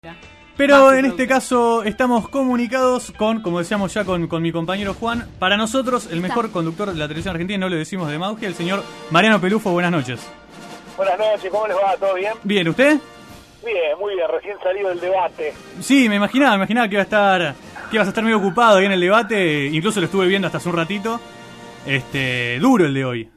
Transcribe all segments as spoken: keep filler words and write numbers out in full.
Pero en este caso estamos comunicados con, como decíamos ya, con, con mi compañero Juan. Para nosotros, el mejor conductor de la televisión argentina, no lo decimos de Mauge, el señor Mariano Pelufo. Buenas noches. Buenas noches, ¿cómo les va? ¿Todo bien? Bien, ¿usted? Bien, muy bien, recién salido del debate. Sí, me imaginaba, me imaginaba que iba a estar, que ibas a estar medio ocupado ahí en el debate. Incluso lo estuve viendo hasta hace un ratito. Este, duro el de hoy.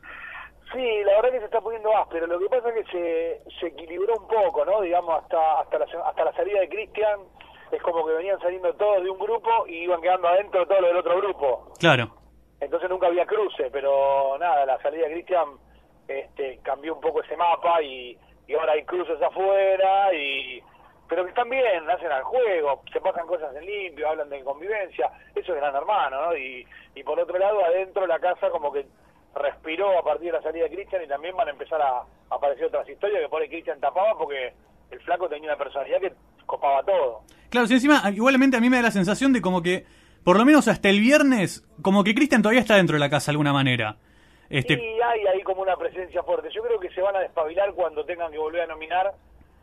Sí, la verdad que se está poniendo áspero. Lo que pasa es que se, se equilibró un poco, ¿no? Digamos, hasta hasta la, hasta la salida de Cristian, es como que venían saliendo todos de un grupo y iban quedando adentro todos los del otro grupo. Claro. Entonces nunca había cruce, pero nada, la salida de Cristian este, cambió un poco ese mapa y, y ahora hay cruces afuera, y pero que están bien, hacen al juego, se pasan cosas en limpio, hablan de convivencia, eso es Gran Hermano, ¿no? Y, y por otro lado, adentro la casa como que respiró a partir de la salida de Cristian, y también van a empezar a, a aparecer otras historias que por ahí Cristian tapaba porque el flaco tenía una personalidad que copaba todo. Claro, si encima, igualmente a mí me da la sensación de como que, por lo menos hasta el viernes, como que Cristian todavía está dentro de la casa de alguna manera. Este... Y hay ahí como una presencia fuerte. Yo creo que se van a despabilar cuando tengan que volver a nominar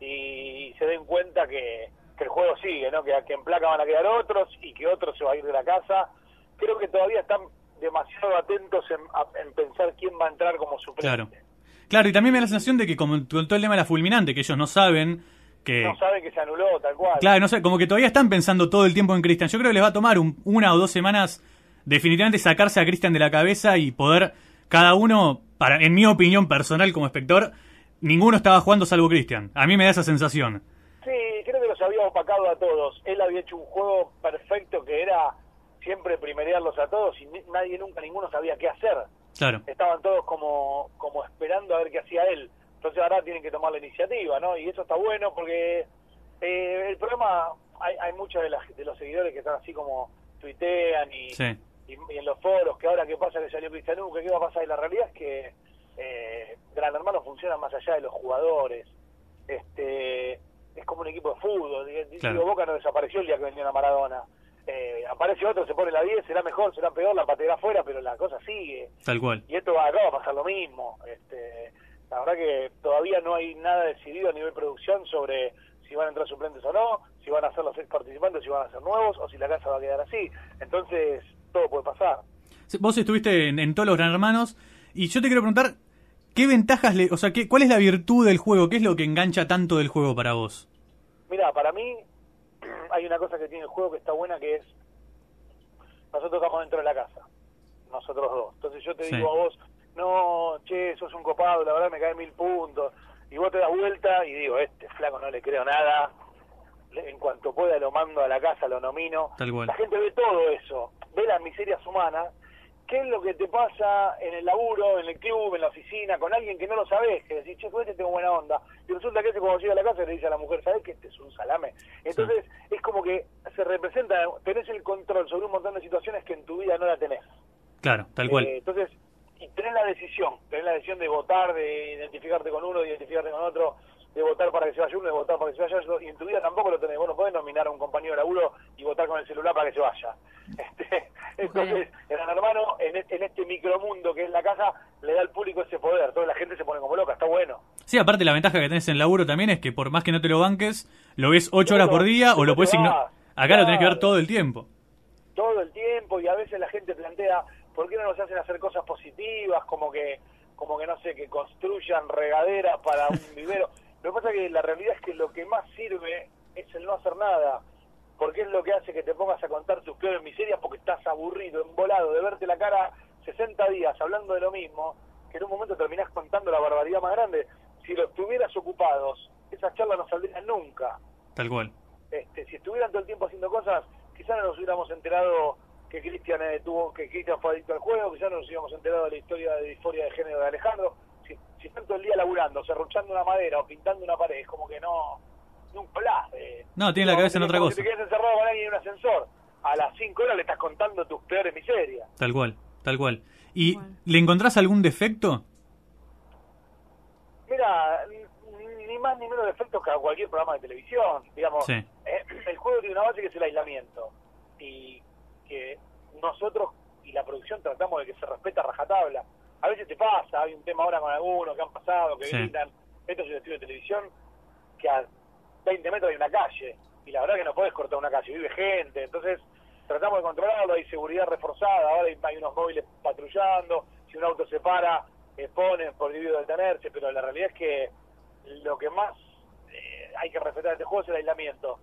y se den cuenta que, que el juego sigue, ¿no? Que, que en placa van a quedar otros y que otros se va a ir de la casa. Creo que todavía están demasiado atentos en, a, en pensar quién va a entrar como suplente. Claro. Claro, y también me da la sensación de que como con todo el tema de la fulminante, que ellos no saben que... No saben que se anuló, tal cual. Claro, no sé, como que todavía están pensando todo el tiempo en Cristian. Yo creo que les va a tomar un, una o dos semanas definitivamente sacarse a Cristian de la cabeza y poder cada uno, para en mi opinión personal como espectador, ninguno estaba jugando salvo Cristian. A mí me da esa sensación. Sí, creo que los había opacado a todos. Él había hecho un juego perfecto que era siempre primerearlos a todos y nadie nunca, ninguno sabía qué hacer. Claro. Estaban todos como, como esperando a ver qué hacía él. Entonces ahora tienen que tomar la iniciativa, ¿no? Y eso está bueno porque eh, el programa, hay, hay muchos de, de los seguidores que están así como tuitean y, sí. y, y en los foros, que ahora qué pasa que salió Cristian Hugo, qué va a pasar. Y la realidad es que eh, Gran Hermano funciona más allá de los jugadores. Este es como un equipo de fútbol. Claro. Digo, Boca no desapareció el día que vendió a Maradona. Eh, aparece otro, se pone la diez, será mejor, será peor, la pateará afuera, pero la cosa sigue. Tal cual. Y esto va acá, va a pasar lo mismo. Este, la verdad que todavía no hay nada decidido a nivel producción sobre si van a entrar suplentes o no, si van a ser los ex participantes, si van a ser nuevos, o si la casa va a quedar así. Entonces, todo puede pasar. Vos estuviste en, en todos los Gran Hermanos, y yo te quiero preguntar, ¿qué ventajas, le, o sea, qué, cuál es la virtud del juego? ¿Qué es lo que engancha tanto del juego para vos? Mira, para mí hay una cosa que tiene el juego que está buena, que es nosotros estamos dentro de la casa, nosotros dos. Entonces yo te sí. digo a vos, no, che, sos un copado, la verdad me cae mil puntos, y vos te das vuelta y digo, este flaco no le creo nada, en cuanto pueda lo mando a la casa, lo nomino. Tal cual. La gente ve todo eso, ve las miserias humanas. ¿Qué es lo que te pasa en el laburo, en el club, en la oficina, con alguien que no lo sabés? Que decís, che, con este tengo buena onda. Y resulta que ese cuando llega a la casa le dice a la mujer, ¿sabés que este es un salame? Entonces sí. Es como que se representa, tenés el control sobre un montón de situaciones que en tu vida no la tenés. Claro, tal cual. Eh, entonces, y tenés la decisión, tenés la decisión de votar, de identificarte con uno, de identificarte con otro, de votar para que se vaya uno, de votar para que se vaya otro, y en tu vida tampoco lo tenés. Vos no podés nominar a un compañero de laburo y votar con el celular para que se vaya. Este, entonces, el Gran Hermano, en, en este micromundo que es la casa, le da al público ese poder. Toda la gente se pone como loca, está bueno. Sí, aparte la ventaja que tenés en el laburo también es que por más que no te lo banques, lo ves ocho horas por día o lo puedes ignorar. Acá claro. Lo tenés que ver todo el tiempo. Todo el tiempo, y a veces la gente plantea, ¿por qué no nos hacen hacer cosas positivas? Como que, como que no sé, que construyan regaderas para un vivero. Lo que pasa es que la realidad es que lo que más sirve es el no hacer nada, porque es lo que hace que te pongas a contar tus peores miserias, porque estás aburrido, embolado de verte la cara sesenta días hablando de lo mismo, que en un momento terminás contando la barbaridad más grande. Si los tuvieras ocupados, esas charlas no saldrían nunca. Tal cual. Este, si estuvieran todo el tiempo haciendo cosas, quizás no nos hubiéramos enterado que Cristian eh, tuvo, que Cristian fue adicto al juego, quizás no nos hubiéramos enterado de la historia de disforia de género de Alejandro. Si, si están todo el día laburando, serruchando una madera o pintando una pared, es como que no, no un plazo. Eh. No, tiene la cabeza en otra cosa. Si te quedas encerrado con alguien en un ascensor, a las cinco horas le estás contando tus peores miserias. Tal cual, tal cual. ¿Y bueno. ¿Le encontrás algún defecto? Mira, ni más ni menos defectos que a cualquier programa de televisión. Digamos, sí. eh, el juego tiene una base que es el aislamiento. Y que nosotros y la producción tratamos de que se respete a rajatabla. A veces te pasa, hay un tema ahora con algunos que han pasado, que sí. gritan. Esto es un estudio de televisión que a veinte metros hay una calle, y la verdad que no podés cortar una calle, vive gente, entonces tratamos de controlarlo, hay seguridad reforzada, ahora hay, hay unos móviles patrullando, si un auto se para, eh, ponen por debido de detenerse, pero la realidad es que lo que más eh, hay que respetar este juego es el aislamiento.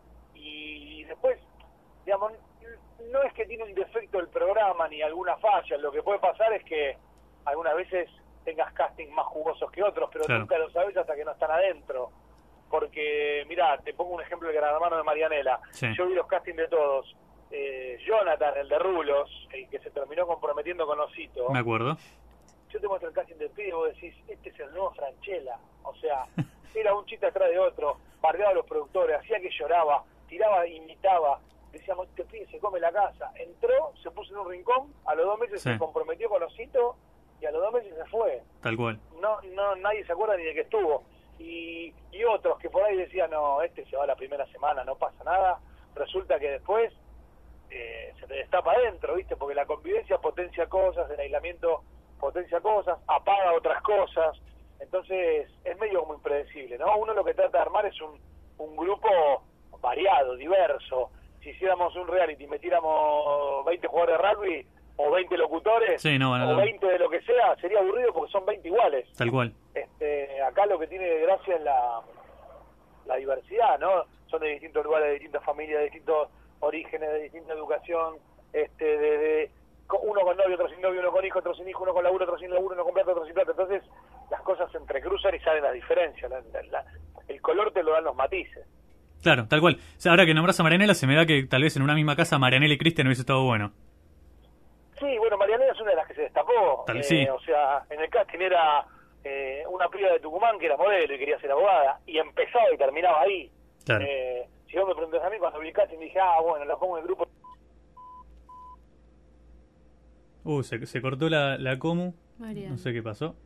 Y después, digamos, no es que tiene un defecto el programa ni alguna falla, lo que puede pasar es que algunas veces tengas castings más jugosos que otros, pero claro, nunca lo sabes hasta que no están adentro. Porque, mirá, te pongo un ejemplo del Gran Hermano de Marianela. Sí. Yo vi los castings de todos. Eh, Jonathan, el de Rulos, el que se terminó comprometiendo con Osito. Me acuerdo. Yo te muestro el casting del pibe y vos decís, este es el nuevo Franchella. O sea, era un chiste atrás de otro, bardeaba a los productores, hacía que lloraba, tiraba, imitaba. Decíamos, este pibe se come la casa. Entró, se puso en un rincón, a los dos meses sí. se comprometió con Osito y a los dos meses se fue. Tal cual. No, no, nadie se acuerda ni de que estuvo. Y, y otros que por ahí decían, no, este se va la primera semana, no pasa nada. Resulta que después eh, se te destapa adentro, ¿viste? Porque la convivencia potencia cosas, el aislamiento potencia cosas, apaga otras cosas. Entonces es medio como impredecible, ¿no? Uno lo que trata de armar es un, un grupo variado, diverso. Si hiciéramos un reality y metiéramos veinte jugadores de rugby o veinte locutores sí, no, no, o veinte de lo que sea, sería aburrido porque son veinte iguales. Tal cual. Este, acá lo que tiene de gracia es la, la diversidad, ¿no? Son de distintos lugares, de distintas familias, de distintos orígenes, de distinta educación, este, de, de uno con novio, otro sin novio, uno con hijo, otro sin hijo, uno con laburo, otro sin laburo, uno con plata, otro sin plata. Entonces las cosas se entrecruzan y salen las diferencias. La, la, la, el color te lo dan los matices. Claro, tal cual. O sea, ahora que nombras a Marianela, se me da que tal vez en una misma casa Marianela y Cristian hubiese estado bueno. Sí, bueno, Marianela es una de las que se destapó. Tal, eh, sí. O sea, en el casting era eh, una piba de Tucumán que era modelo y quería ser abogada, y empezaba y terminaba ahí. Claro. Eh, si vos me preguntás a mí, cuando vi el casting dije, ah, bueno, la pongo en el grupo. Uh, se, se cortó la, la comu. Mariana. No sé qué pasó.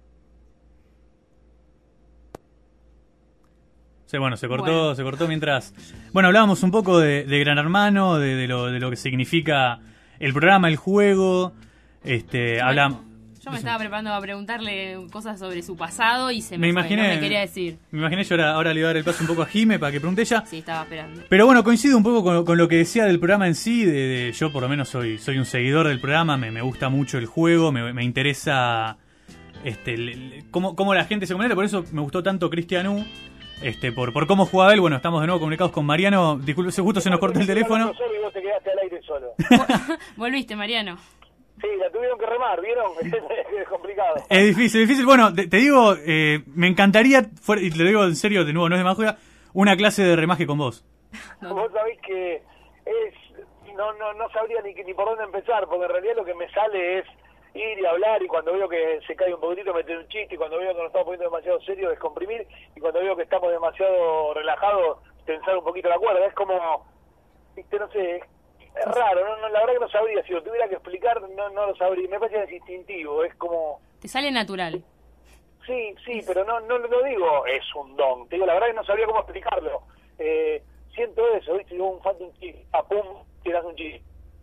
Sí, bueno, se cortó, bueno. se cortó mientras... Bueno, hablábamos un poco de, de Gran Hermano, de, de, lo, de lo que significa el programa, el juego. Este, yo hablamos... Me, yo me estaba preparando para preguntarle cosas sobre su pasado y se me, me fue, imaginé, no me quería decir. Me imaginé yo ahora, ahora le iba a dar el paso un poco a Jime para que pregunte ella. Sí, estaba esperando. Pero bueno, coincido un poco con, con lo que decía del programa en sí. De, de, yo por lo menos soy, soy un seguidor del programa, me, me gusta mucho el juego, me, me interesa este, le, le, cómo, cómo la gente se comunica, por eso me gustó tanto Cristian U. Este, por, por cómo jugaba él. Bueno, estamos de nuevo comunicados con Mariano. Disculpe, justo se nos cortó el teléfono. Y vos te quedaste al aire solo. Volviste, Mariano. Sí, la tuvieron que remar, ¿vieron? Es complicado. Es difícil, difícil. Bueno, te, te digo, eh, me encantaría, fuera, y te lo digo en serio, de nuevo, no es demagogia, una clase de remaje con vos. No. Vos sabés que es no no no sabría ni, ni por dónde empezar, porque en realidad lo que me sale es ir y hablar, y cuando veo que se cae un poquitito meter un chiste, y cuando veo que nos estamos poniendo demasiado serio descomprimir, y cuando veo que estamos demasiado relajados tensar un poquito la cuerda. Es como, viste, no sé, es raro, no, no, la verdad que no sabría, si lo tuviera que explicar no no lo sabría, me parece que es instintivo, es como... Te sale natural. Sí, sí, pero no no lo digo es un don, te digo, la verdad que no sabría cómo explicarlo. Eh, siento eso, viste, digo, un falta un chiste, a pum, tiras un chiste.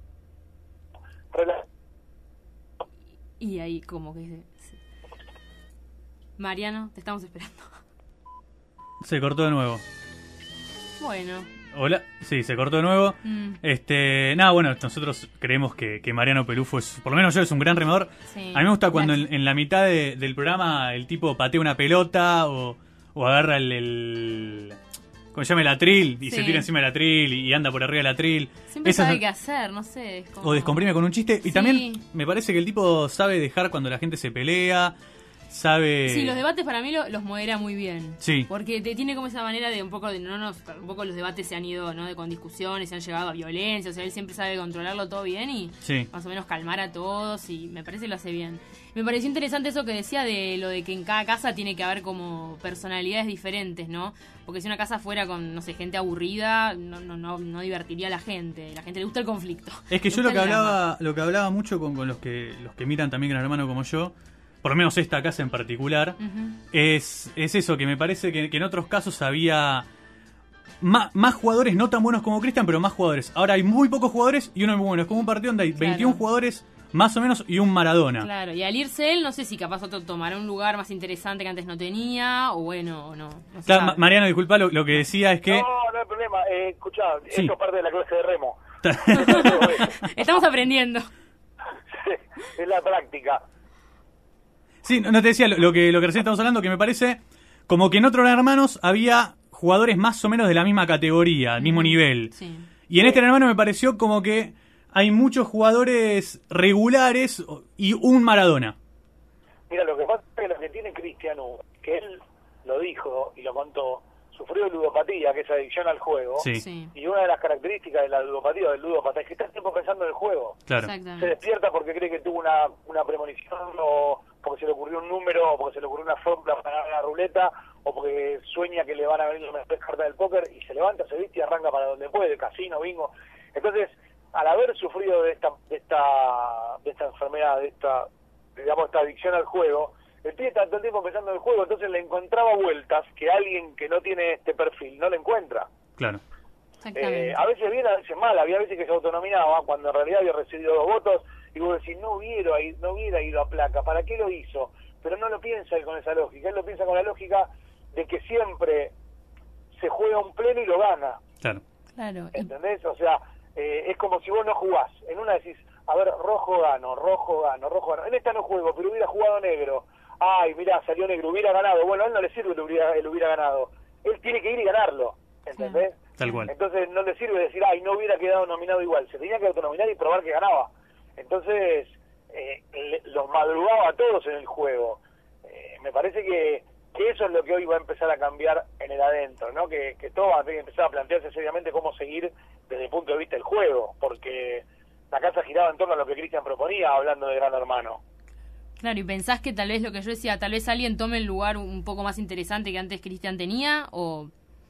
Rela Y ahí como que... Sí. Mariano, te estamos esperando. Se cortó de nuevo. Bueno. Hola, sí, se cortó de nuevo. Mm. Este, nada, bueno, nosotros creemos que, que Mariano Pelufo es, por lo menos yo, es un gran remador. Sí. A mí me gusta cuando en, en la mitad de, del programa el tipo patea una pelota o, o agarra el, el ¿cómo se llama? El atril y sí. se tira encima del atril y, y anda por arriba del atril. Siempre Esas, sabe qué hacer, no sé. Es como... O descomprime con un chiste. Sí. Y también me parece que el tipo sabe dejar cuando la gente se pelea. Sabe... Sí, los debates para mí lo, los modera muy bien. Sí. Porque te, tiene como esa manera de un poco de no, no un poco los debates se han ido, ¿no? De, con discusiones, se han llegado a violencia, o sea, él siempre sabe controlarlo todo bien y sí. más o menos calmar a todos, y me parece que lo hace bien. Me pareció interesante eso que decía de lo de que en cada casa tiene que haber como personalidades diferentes, ¿no? Porque si una casa fuera con, no sé, gente aburrida, no no no, no divertiría a la gente. La gente le gusta el conflicto. Es que yo lo que hablaba, lo que hablaba mucho con, con los que los que miran también Gran Hermano como yo, por lo menos esta casa en particular, uh-huh. es, es eso, que me parece que, que en otros casos había más, más jugadores no tan buenos como Cristian, pero más jugadores. Ahora hay muy pocos jugadores y uno es muy bueno. Es como un partido donde hay claro. veintiún jugadores más o menos, y un Maradona. Claro, y al irse él, no sé si capaz otro tomará un lugar más interesante que antes no tenía, o bueno, o no. no se Claro, sabe. Ma- Mariano, disculpa, lo, lo que decía es que... No, no hay problema. Eh, escuchá, Sí. eso es parte de la clase de remo. Estamos aprendiendo. Es la práctica. Sí, no no te decía lo, lo que lo que recién estamos hablando, que me parece como que en otros Gran Hermanos había jugadores más o menos de la misma categoría, al mismo nivel. Sí. Y en este Gran Hermano me pareció como que hay muchos jugadores regulares y un Maradona. Mira, lo que pasa es que lo que tiene Cristiano, que él lo dijo y lo contó, sufrió de ludopatía, que es adicción al juego. Sí, Sí. Y una de las características de la ludopatía o del ludópata es que está siempre pensando en el juego. claro. Se Exactamente. despierta porque cree que tuvo una, una premonición, o porque se le ocurrió un número, o porque se le ocurrió una fórmula para ganar la ruleta, o porque sueña que le van a venir las mejores cartas del póker, y se levanta, se viste y arranca para donde puede, casino, bingo. Entonces, al haber sufrido de esta de esta, de esta enfermedad, de esta, digamos, esta adicción al juego, el pibe está todo el tiempo pensando en el juego, entonces le encontraba vueltas que alguien que no tiene este perfil no le encuentra. Claro. Exactamente. Eh, a veces bien, a veces mal, había veces que se autonominaba cuando en realidad había recibido dos votos y vos decís, no hubiera, ido- no hubiera ido a placa, ¿para qué lo hizo? Pero no lo piensa él con esa lógica, él lo piensa con la lógica de que siempre se juega un pleno y lo gana, Claro. Claro. Y- ¿entendés? O sea, eh, es como si vos no jugás, en una decís, a ver, rojo gano, rojo gano, rojo gano, en esta no juego, pero hubiera jugado negro, ay, mirá, salió negro, hubiera ganado, bueno, a él no le sirve que hubiera, él hubiera ganado, él tiene que ir y ganarlo, ¿entendés? Tal cual. Entonces no le sirve decir, ay, no hubiera quedado nominado igual. Se tenía que autonominar y probar que ganaba. Entonces, eh, le- los madrugaba a todos en el juego. Eh, me parece que, que eso es lo que hoy va a empezar a cambiar en el adentro, ¿no? Que, que todos van a tener que empezar a plantearse seriamente cómo seguir desde el punto de vista del juego, porque la casa giraba en torno a lo que Cristian proponía, hablando de Gran Hermano. Claro, y pensás que tal vez lo que yo decía, tal vez alguien tome el lugar un poco más interesante que antes Cristian tenía, o...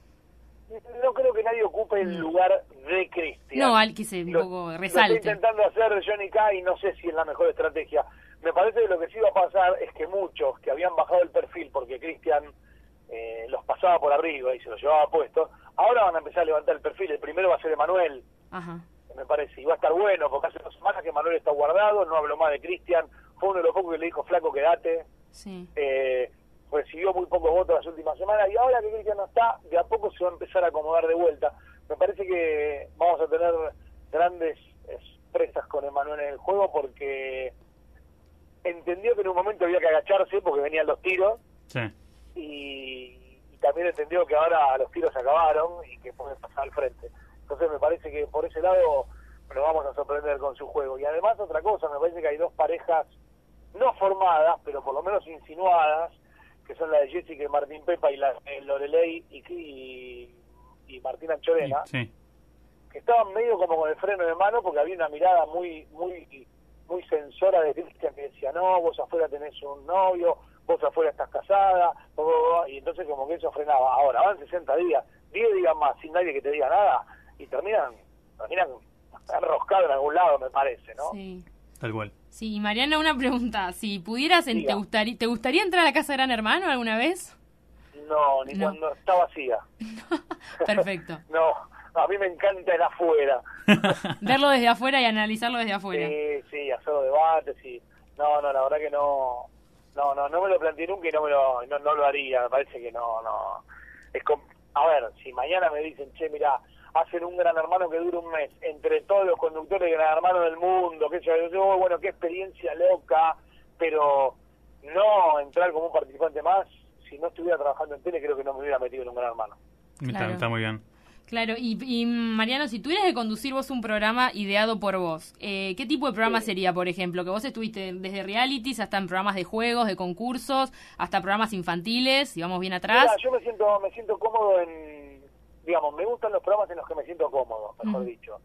No creo que nadie ocupe el lugar de Cristian. No, al que se un Lo- poco Lo resalte. está intentando hacer Johnny K y no sé si es la mejor estrategia. Me parece que lo que sí va a pasar es que muchos que habían bajado el perfil porque Cristian eh, los pasaba por arriba y se los llevaba puestos, ahora van a empezar a levantar el perfil. El primero va a ser Emanuel, Ajá. me parece, y va a estar bueno porque hace dos semanas que Emanuel está guardado, no habló más de Cristian, fue uno de los pocos que le dijo, flaco, quedate. Sí. Eh, recibió muy pocos votos las últimas semanas y ahora que Cristian no está, de a poco se va a empezar a acomodar de vuelta. Me parece que vamos a tener grandes presas con Emanuel en el juego porque entendió que en un momento había que agacharse porque venían los tiros Sí. y, y también entendió que ahora los tiros se acabaron y que puede pasar al frente. Entonces me parece que por ese lado nos vamos a sorprender con su juego. Y además otra cosa, me parece que hay dos parejas no formadas, pero por lo menos insinuadas, que son la de Jessica y Martín Pepa y la de Loreley y, y, y Martín Anchorena, Y- sí. que estaban medio como con el freno de mano porque había una mirada muy muy muy censora de Cristian que decía, no, vos afuera tenés un novio, vos afuera estás casada, bla, bla, bla, y entonces como que eso frenaba. Ahora, van sesenta días, diez días más sin nadie que te diga nada, y terminan, terminan enroscados en algún lado, me parece, ¿no? Sí. Tal cual. Sí, y Mariana, una pregunta. Si pudieras, en- Diga. ¿te gustaría, ¿te gustaría entrar a la casa de Gran Hermano alguna vez? No, ni No. cuando está vacía. Perfecto. No, a mí me encanta el afuera. Verlo desde afuera y analizarlo desde afuera. Sí, sí, hacer los debates y no, no, la verdad que no, no, no, no me lo planteé nunca y no me lo, no, no lo haría. Me parece que no, no. Es com- a ver, si mañana me dicen, che, mira, hacen un Gran Hermano que dura un mes entre todos los conductores de Gran Hermano del mundo, que yo digo, bueno, qué experiencia loca, pero no entrar como un participante más. Si no estuviera trabajando en tele, creo que no me hubiera metido en un Gran Hermano. Está, Claro. está muy bien. Claro, y, y Mariano, si tuvieras que conducir vos un programa ideado por vos, eh, ¿qué tipo de programa Sí. sería, por ejemplo? Que vos estuviste desde realities hasta en programas de juegos, de concursos, hasta programas infantiles, si vamos bien atrás. Mira, yo me siento me siento cómodo en, digamos, me gustan los programas en los que me siento cómodo, mejor Ujú. dicho.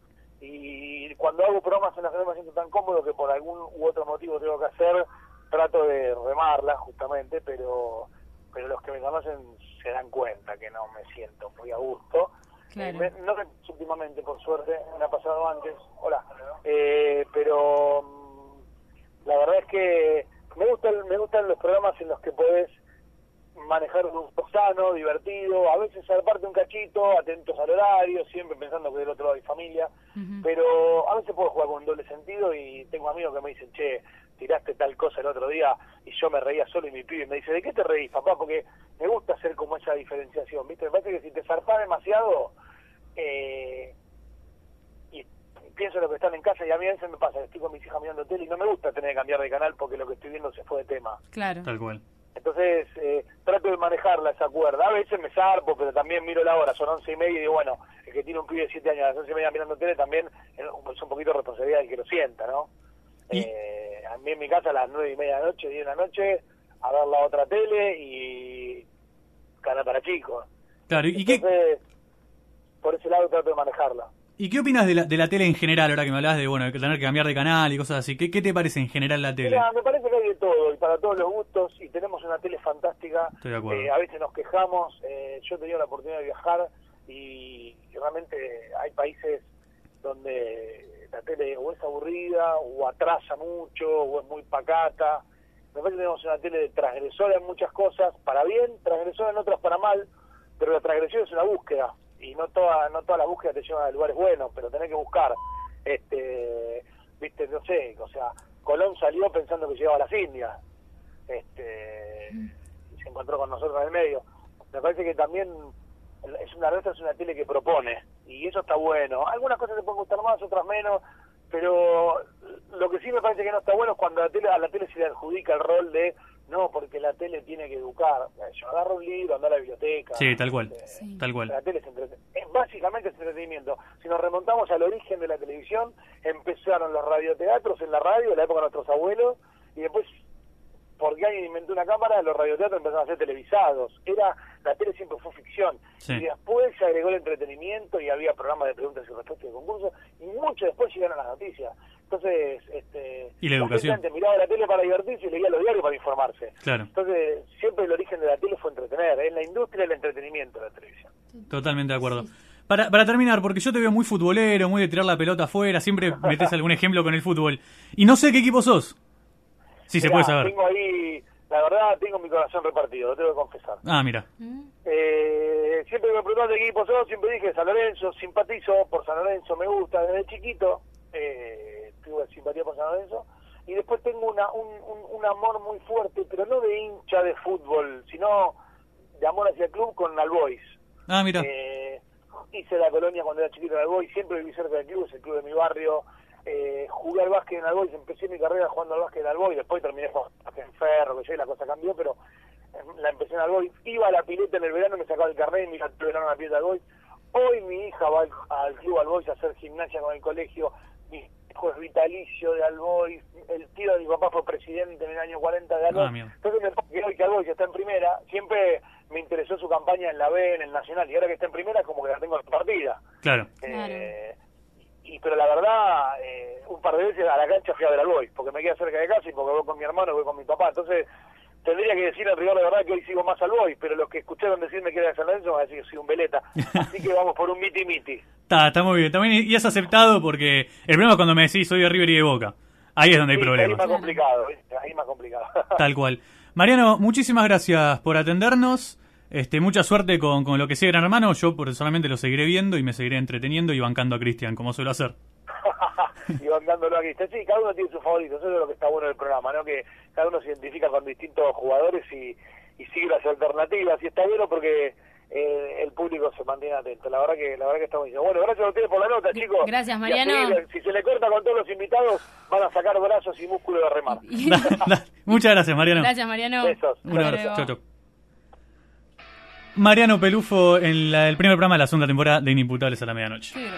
Y cuando hago programas en los que no me siento tan cómodo, que por algún u otro motivo tengo que hacer, trato de remarla justamente, pero pero los que me conocen se dan cuenta que no me siento muy a gusto. Claro. Eh, me- no me últimamente, por suerte, me ha pasado antes, hola, eh, pero mm, la verdad es que me gustan, me gustan los programas en los que podés manejar un sano, divertido, a veces aparte un cachito, atentos al horario, siempre pensando que del otro lado hay familia, uh-huh. pero a veces puedo jugar con un doble sentido y tengo amigos que me dicen, che, tiraste tal cosa el otro día y yo me reía solo y mi pibe me dice, ¿de qué te reís, papá? Porque me gusta hacer como esa diferenciación, ¿viste? Me parece que si te zarpás demasiado, eh, y pienso en lo que están en casa y a mí a veces me pasa, que estoy con mis hijas mirando tele y no me gusta tener que cambiar de canal porque lo que estoy viendo se fue de tema. Claro. Tal cual. Entonces, eh, trato de manejarla esa cuerda. A veces me zarpo, pero también miro la hora, son once y media y digo, bueno, el que tiene un pibe de siete años a las once y media mirando tele también es un poquito de responsabilidad del que lo sienta, ¿no? Eh, a mí en mi casa a las nueve y media de la noche, diez de la noche, a ver la otra tele y canal para chicos. Claro, ¿y Entonces, qué? por ese lado trato de manejarla. ¿Y qué opinas de la, de la tele en general, ahora que me hablabas de, bueno, de tener que cambiar de canal y cosas así? ¿Qué, qué te parece en general la tele? Mira, me parece que hay de todo y para todos los gustos y tenemos una tele fantástica. Estoy de acuerdo. Eh, a veces nos quejamos, eh, yo he tenido la oportunidad de viajar y realmente hay países donde la tele o es aburrida o atrasa mucho o es muy pacata. Me parece que tenemos una tele transgresora en muchas cosas, para bien, transgresora en otras para mal, pero la transgresión es una búsqueda. Y no toda no todas las búsquedas te llevan a lugares buenos, pero tenés que buscar, este, viste, no sé, o sea, Colón salió pensando que llegaba a las Indias, este, y se encontró con nosotros en el medio. Me parece que también es una red, es una tele que propone, y eso está bueno. Algunas cosas te pueden gustar más, otras menos, pero lo que sí me parece que no está bueno es cuando a la tele, a la tele se le adjudica el rol de no, porque la tele tiene que educar. Yo agarro un libro, ando a la biblioteca. Sí, tal cual, eh, sí. tal cual. La tele es, entreten- es básicamente es entretenimiento. Si nos remontamos al origen de la televisión, empezaron los radioteatros en la radio, en la época de nuestros abuelos, y después, porque alguien inventó una cámara, los radioteatros empezaron a ser televisados. Era, la tele siempre fue ficción. Sí. Y después se agregó el entretenimiento y había programas de preguntas y respuestas de concursos, y mucho después llegaron las noticias. Entonces, este, y la educación. gente miraba la tele para divertirse y leía los diarios para informarse. Claro. Entonces, siempre el origen de la tele fue entretener, es la industria del entretenimiento de la televisión. Totalmente de acuerdo. Para, para terminar, porque yo te veo muy futbolero, muy de tirar la pelota afuera, siempre metes algún ejemplo con el fútbol. Y no sé qué equipo sos. Sí, Mirá, se puede saber. Tengo ahí, la verdad, tengo mi corazón repartido, lo tengo que confesar. Ah, mira. Eh, siempre me preguntaron de qué equipo sos, siempre dije San Lorenzo, simpatizo por San Lorenzo, me gusta desde chiquito. Eh, tuve simpatía por San Lorenzo y después tengo una un, un, un amor muy fuerte, pero no de hincha de fútbol, sino de amor hacia el club con Albois. Ah, mira. Eh, hice la colonia cuando era chiquito en Albois, siempre viví cerca del club, es el club de mi barrio. Eh, jugué al básquet en Albois, empecé mi carrera jugando al básquet en Albois, después terminé jugando en Ferro, que yo y la cosa cambió, pero la empecé en Albois. Iba a la pileta en el verano, me sacaba el carnet y me iba al verano a la pileta de Albois. Hoy mi hija va al, al club Albois a hacer gimnasia con el colegio. Mi hijo es vitalicio de Albois, el tío de mi papá fue presidente en el año cuarenta de Albois. Ah, entonces me que hoy que Albois está en primera, siempre me interesó su campaña en la B, en el Nacional, y ahora que está en primera como que la tengo partida. Claro. Eh, y pero la verdad, eh, un par de veces a la cancha fui a ver Albois, porque me queda cerca de casa y porque voy con mi hermano, voy con mi papá, entonces tendría que decir en rigor de verdad que hoy sigo más al Boys, pero los que escucharon decirme que era de San Lorenzo van a decir que soy un veleta. Así que vamos por un miti miti. Está, está muy bien. También, y es aceptado porque el problema es cuando me decís soy de River y de Boca. Ahí es donde hay Sí, problemas. ahí es más complicado, ¿viste? Ahí es más complicado. Tal cual. Mariano, muchísimas gracias por atendernos. Este, mucha suerte con, con lo que sigue Gran Hermano. Yo personalmente lo seguiré viendo y me seguiré entreteniendo y bancando a Cristian, como suelo hacer. Y bancándolo aquí. Sí, cada uno tiene su favorito. Eso es lo que está bueno del programa, ¿no? Que cada uno se identifica con distintos jugadores y, y sigue las alternativas. Y está bueno porque eh, el público se mantiene atento. La verdad que la verdad que está buenísimo. Bueno, gracias a ustedes por la nota, chicos. Gracias, Y Mariano. así, si se le corta con todos los invitados, van a sacar brazos y músculos de remar. Da, da. Muchas gracias, Mariano. Gracias, Mariano. Besos. Un abrazo. Chau, chau. Luego. Mariano Pelufo en la- el primer programa de la segunda temporada de Inimputables a la Medianoche. Sí,